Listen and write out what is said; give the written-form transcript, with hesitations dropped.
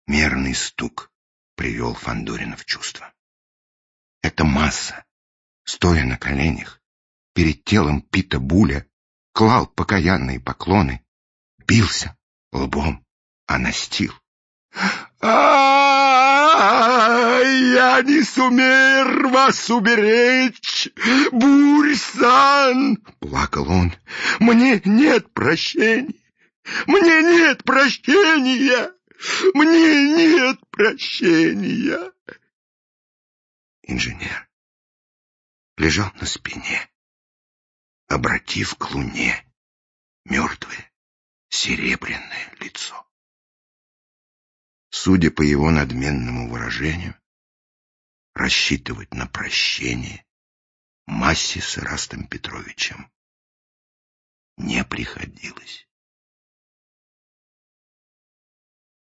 Мерный стук привел Фандорина в чувство. Эта масса, стоя на коленях, перед телом Пита Буля, клал покаянные поклоны, бился лбом о настил. Я не сумею вас уберечь, Бурь-сан! — плакал он. — Мне нет прощения! Мне нет прощения! Мне нет прощения! Инженер лежал на спине, обратив к луне мертвое серебряное лицо. Судя по его надменному выражению, рассчитывать на прощение Массе с Ирастом Петровичем не приходилось.